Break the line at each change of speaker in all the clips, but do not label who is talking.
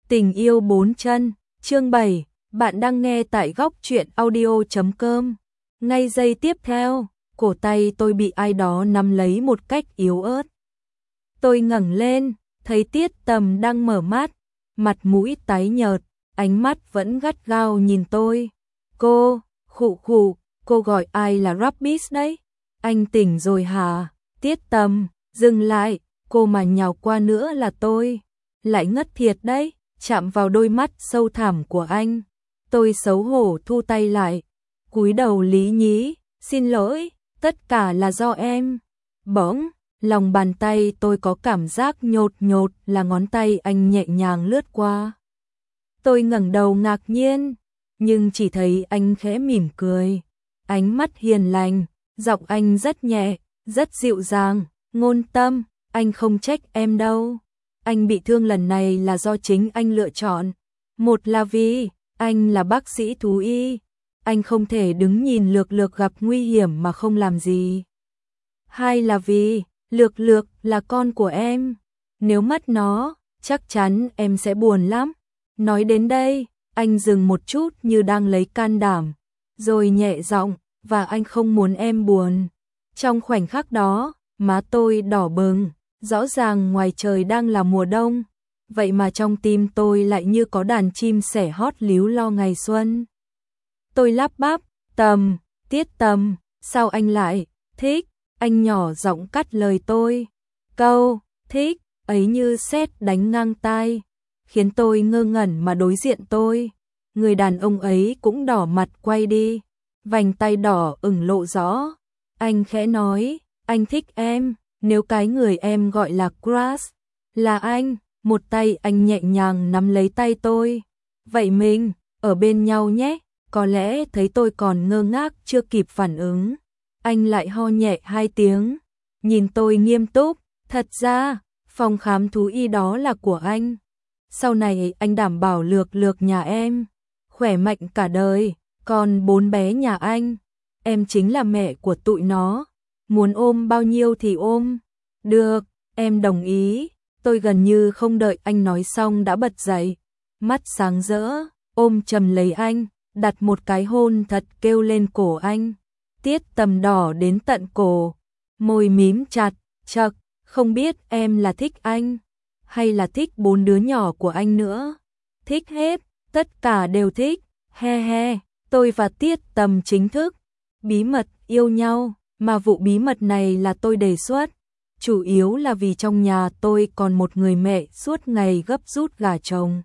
Tình yêu bốn chân, chương 7, bạn đang nghe tại góc truyện audio.com. Ngay giây tiếp theo, cổ tay tôi bị ai đó nắm lấy một cách yếu ớt. Tôi ngẩng lên, thấy Tiết Tầm đang mở mắt, mặt mũi tái nhợt, ánh mắt vẫn gắt gao nhìn tôi. Cô, khụ, cô gọi ai là Rabbit đấy? Anh tỉnh rồi hả? Tiết Tầm, dừng lại, cô mà nhào qua nữa là tôi lại ngất thiệt đấy. Chạm vào đôi mắt sâu thẳm của anh, tôi xấu hổ thu tay lại, cúi đầu lý nhí, xin lỗi, tất cả là do em. Bỗng, lòng bàn tay tôi có cảm giác nhột nhột là ngón tay anh nhẹ nhàng lướt qua. Tôi ngẩng đầu ngạc nhiên, nhưng chỉ thấy anh khẽ mỉm cười, ánh mắt hiền lành, giọng anh rất nhẹ, rất dịu dàng, Ngôn Tâm, anh không trách em đâu. Anh bị thương lần này là do chính anh lựa chọn. Một là vì anh là bác sĩ thú y, anh không thể đứng nhìn Lược Lược gặp nguy hiểm mà không làm gì. Hai là vì Lược Lược là con của em, nếu mất nó, chắc chắn em sẽ buồn lắm. Nói đến đây, anh dừng một chút như đang lấy can đảm, rồi nhẹ giọng, và anh không muốn em buồn. Trong khoảnh khắc đó, má tôi đỏ bừng. Rõ ràng ngoài trời đang là mùa đông, vậy mà trong tim tôi lại như có đàn chim sẻ hót líu lo ngày xuân. Tôi lắp bắp, Tầm, Tiết Tầm, sao anh lại thích? Anh nhỏ giọng cắt lời tôi. Câu thích ấy như sét đánh ngang tai, khiến tôi ngơ ngẩn mà đối diện tôi. Người đàn ông ấy cũng đỏ mặt quay đi, vành tay đỏ ửng lộ rõ. Anh khẽ nói, anh thích em. Nếu cái người em gọi là crush là anh, một tay anh nhẹ nhàng nắm lấy tay tôi. Vậy mình, ở bên nhau nhé. Có lẽ thấy tôi còn ngơ ngác chưa kịp phản ứng, anh lại ho nhẹ 2 tiếng, nhìn tôi nghiêm túc, thật ra, phòng khám thú y đó là của anh. Sau này anh đảm bảo Lược Lược nhà em khỏe mạnh cả đời, còn 4 bé nhà anh, em chính là mẹ của tụi nó. Muốn ôm bao nhiêu thì ôm. Được, em đồng ý. Tôi gần như không đợi anh nói xong đã bật dậy, mắt sáng rỡ, ôm chầm lấy anh, đặt một cái hôn thật kêu lên cổ anh. Tiết Tầm đỏ đến tận cổ, môi mím chặt, chậc, không biết em là thích anh, hay là thích 4 đứa nhỏ của anh nữa. Thích hết, tất cả đều thích, he he. Tôi và Tiết Tầm chính thức bí mật yêu nhau. Mà vụ bí mật này là tôi đề xuất, chủ yếu là vì trong nhà tôi còn một người mẹ suốt ngày gấp rút gả chồng.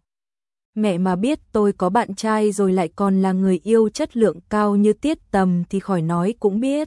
Mẹ mà biết tôi có bạn trai rồi lại còn là người yêu chất lượng cao như Tiết Tầm thì khỏi nói cũng biết.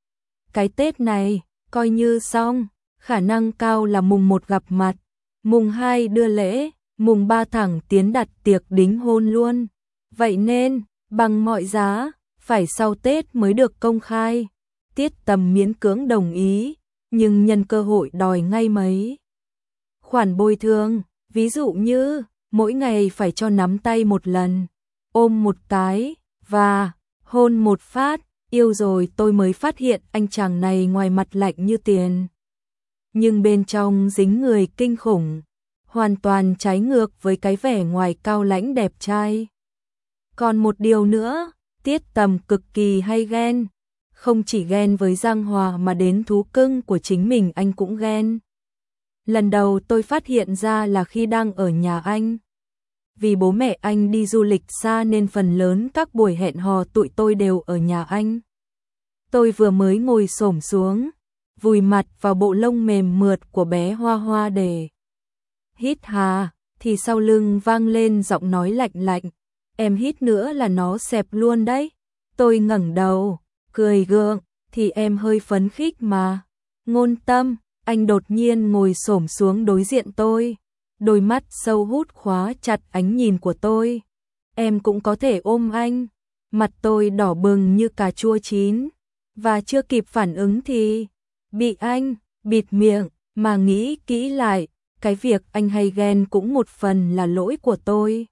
Cái Tết này, coi như xong, khả năng cao là mùng 1 gặp mặt, mùng 2 đưa lễ, mùng 3 thẳng tiến đặt tiệc đính hôn luôn. Vậy nên, bằng mọi giá, phải sau Tết mới được công khai. Tiết Tầm miễn cưỡng đồng ý, nhưng nhân cơ hội đòi ngay mấy khoản bồi thường, ví dụ như mỗi ngày phải cho nắm tay một lần, ôm một cái và hôn một phát. Yêu rồi tôi mới phát hiện anh chàng này ngoài mặt lạnh như tiền, nhưng bên trong dính người kinh khủng, hoàn toàn trái ngược với cái vẻ ngoài cao lãnh đẹp trai. Còn một điều nữa, Tiết Tầm cực kỳ hay ghen. Không chỉ ghen với Giang Hòa mà đến thú cưng của chính mình anh cũng ghen. Lần đầu tôi phát hiện ra là khi đang ở nhà anh. Vì bố mẹ anh đi du lịch xa nên phần lớn các buổi hẹn hò tụi tôi đều ở nhà anh. Tôi vừa mới ngồi xổm xuống, vùi mặt vào bộ lông mềm mượt của bé Hoa Hoa để hít hà, thì sau lưng vang lên giọng nói lạnh lạnh. Em hít nữa là nó xẹp luôn đấy. Tôi ngẩng đầu, cười gượng, thì em hơi phấn khích mà. Ngôn Tâm, anh đột nhiên ngồi xổm xuống đối diện tôi, đôi mắt sâu hút khóa chặt ánh nhìn của tôi. Em cũng có thể ôm anh. Mặt tôi đỏ bừng như cà chua chín, và chưa kịp phản ứng thì bị anh bịt miệng. Mà nghĩ kỹ lại, cái việc anh hay ghen cũng một phần là lỗi của tôi.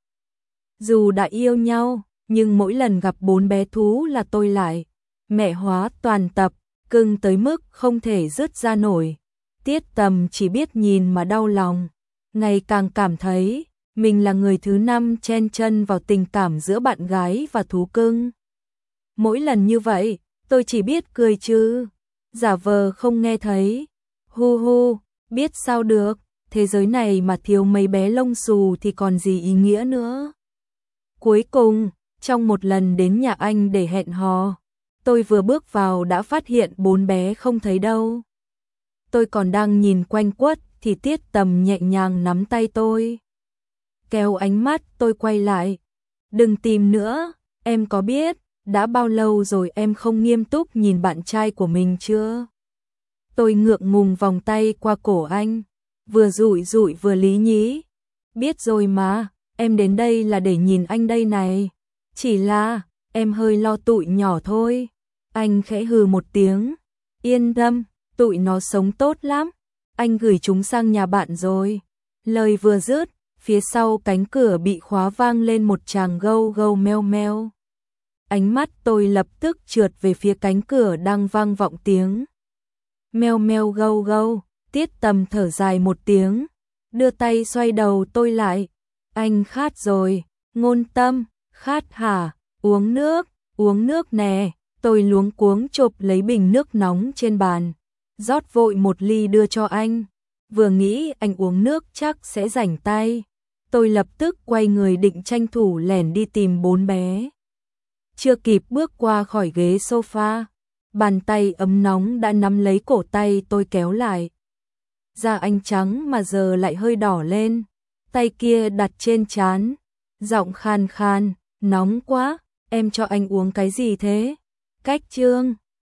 Dù đã yêu nhau, nhưng mỗi lần gặp 4 bé thú là tôi lại mẹ hóa toàn tập, cưng tới mức không thể dứt ra nổi. Tiết Tầm chỉ biết nhìn mà đau lòng, ngày càng cảm thấy mình là người thứ 5 chen chân vào tình cảm giữa bạn gái và thú cưng. Mỗi lần như vậy, tôi chỉ biết cười chứ, giả vờ không nghe thấy. Hu hu, biết sao được, thế giới này mà thiếu mấy bé lông xù thì còn gì ý nghĩa nữa. Cuối cùng, trong một lần đến nhà anh để hẹn hò, tôi vừa bước vào đã phát hiện 4 bé không thấy đâu. Tôi còn đang nhìn quanh quất thì Tiết Tầm nhẹ nhàng nắm tay tôi, kéo ánh mắt tôi quay lại. Đừng tìm nữa, em có biết đã bao lâu rồi em không nghiêm túc nhìn bạn trai của mình chưa? Tôi ngượng ngùng vòng tay qua cổ anh, vừa rủi rủi vừa lý nhí. Biết rồi mà, em đến đây là để nhìn anh đây này. Chỉ là, em hơi lo tụi nhỏ thôi. Anh khẽ hừ một tiếng. Yên tâm, tụi nó sống tốt lắm. Anh gửi chúng sang nhà bạn rồi. Lời vừa dứt, phía sau cánh cửa bị khóa vang lên một tràng gâu gâu meo meo. Ánh mắt tôi lập tức trượt về phía cánh cửa đang vang vọng tiếng meo meo gâu gâu. Tiết Tầm thở dài một tiếng, đưa tay xoay đầu tôi lại. Anh khát rồi, Ngôn Tâm, khát hả? Uống nước nè. Tôi luống cuống chộp lấy bình nước nóng trên bàn, rót vội một ly đưa cho anh. Vừa nghĩ anh uống nước chắc sẽ rảnh tay, tôi lập tức quay người định tranh thủ lẻn đi tìm 4 bé. Chưa kịp bước qua khỏi ghế sofa, bàn tay ấm nóng đã nắm lấy cổ tay tôi kéo lại. Da anh trắng mà giờ lại hơi đỏ lên, tay kia đặt trên trán, giọng khan khan, nóng quá, em cho anh uống cái gì thế? Cách chương